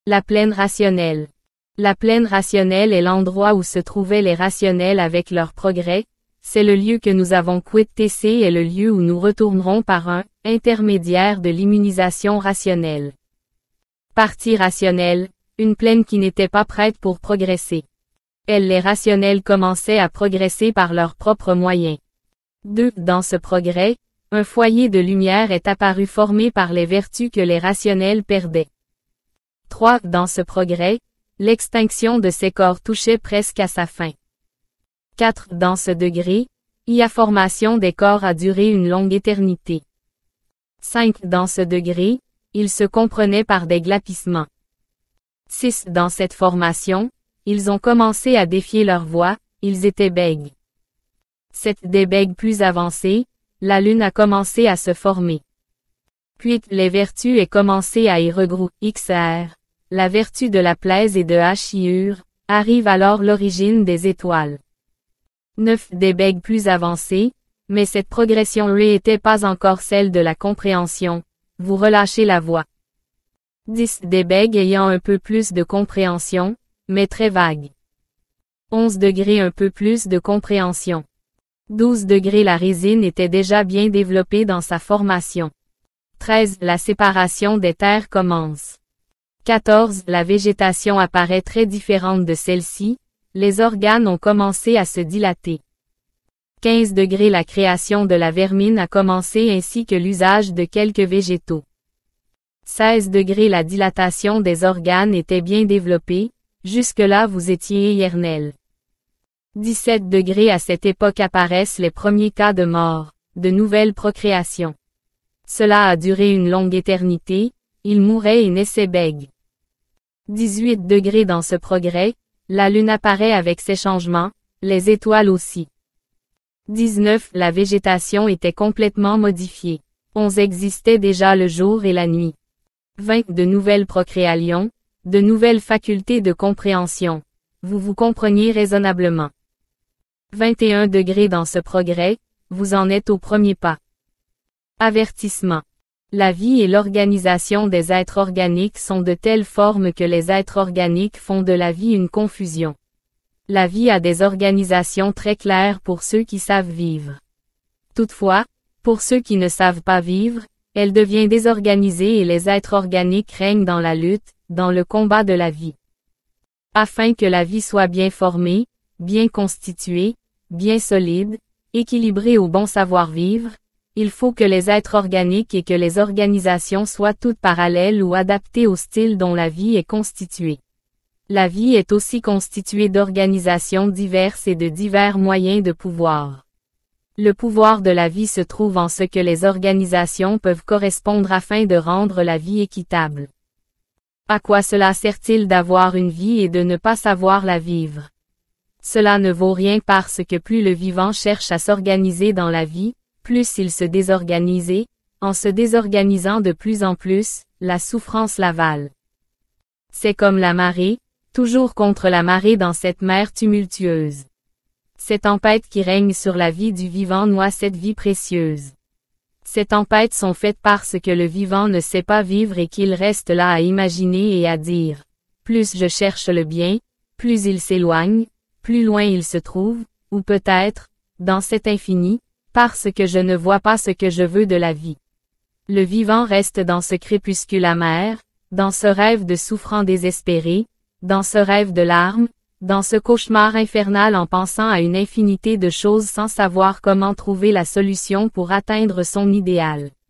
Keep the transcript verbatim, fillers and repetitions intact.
La plaine rationnelle. La plaine rationnelle est l'endroit où se trouvaient les rationnels avec leur progrès, c'est le lieu que nous avons quitté et le lieu où nous retournerons par un intermédiaire de l'immunisation rationnelle. Partie rationnelle, une plaine qui n'était pas prête pour progresser. Elle les rationnels commençaient à progresser par leurs propres moyens. deux. Dans ce progrès, un foyer de lumière est apparu formé par les vertus que les rationnels perdaient. trois. Dans ce progrès, l'extinction de ces corps touchait presque à sa fin. quatre. Dans ce degré, la formation des corps a duré une longue éternité. cinq. Dans ce degré, ils se comprenaient par des glapissements. six. Dans cette formation, ils ont commencé à défier leur voix, ils étaient bègues. sept. Des bègues plus avancées, la lune a commencé à se former. huit. Les vertus aient commencé à y regrouper. X R. La vertu de la plaise et de Hachir, arrive alors l'origine des étoiles. neuf. Des bègues plus avancées, mais cette progression n'était pas encore celle de la compréhension, vous relâchez la voix. dix. Des bègues ayant un peu plus de compréhension, mais très vague. onze degrés un peu plus de compréhension. douze degrés La résine était déjà bien développée dans sa formation. treize. La séparation des terres commence. quatorze. La végétation apparaît très différente de celle-ci, les organes ont commencé à se dilater. quinze degrés La création de la vermine a commencé ainsi que l'usage de quelques végétaux. seize degrés La dilatation des organes était bien développée, jusque-là vous étiez éternel. dix-sept degrés À cette époque apparaissent les premiers cas de mort, de nouvelles procréations. Cela a duré une longue éternité, ils mouraient et naissaient bègues. dix-huit degrés Dans ce progrès, la lune apparaît avec ses changements, les étoiles aussi. dix-neuf La végétation était complètement modifiée. onze Existait déjà le jour et la nuit. vingt De nouvelles procréations, de nouvelles facultés de compréhension. Vous vous compreniez raisonnablement. vingt et un degrés Dans ce progrès, vous en êtes au premier pas. Avertissement. La vie et l'organisation des êtres organiques sont de telle forme que les êtres organiques font de la vie une confusion. La vie a des organisations très claires pour ceux qui savent vivre. Toutefois, pour ceux qui ne savent pas vivre, elle devient désorganisée et les êtres organiques règnent dans la lutte, dans le combat de la vie. Afin que la vie soit bien formée, bien constituée, bien solide, équilibrée au bon savoir-vivre, il faut que les êtres organiques et que les organisations soient toutes parallèles ou adaptées au style dont la vie est constituée. La vie est aussi constituée d'organisations diverses et de divers moyens de pouvoir. Le pouvoir de la vie se trouve en ce que les organisations peuvent correspondre afin de rendre la vie équitable. À quoi cela sert-il d'avoir une vie et de ne pas savoir la vivre? Cela ne vaut rien parce que plus le vivant cherche à s'organiser dans la vie, plus il se désorganise et, en se désorganisant de plus en plus, la souffrance l'avale. C'est comme la marée, toujours contre la marée dans cette mer tumultueuse. Ces tempêtes qui règnent sur la vie du vivant noient cette vie précieuse. Ces tempêtes sont faites parce que le vivant ne sait pas vivre et qu'il reste là à imaginer et à dire. Plus je cherche le bien, plus il s'éloigne, plus loin il se trouve, ou peut-être, dans cet infini, parce que je ne vois pas ce que je veux de la vie. Le vivant reste dans ce crépuscule amer, dans ce rêve de souffrant désespéré, dans ce rêve de larmes, dans ce cauchemar infernal en pensant à une infinité de choses sans savoir comment trouver la solution pour atteindre son idéal.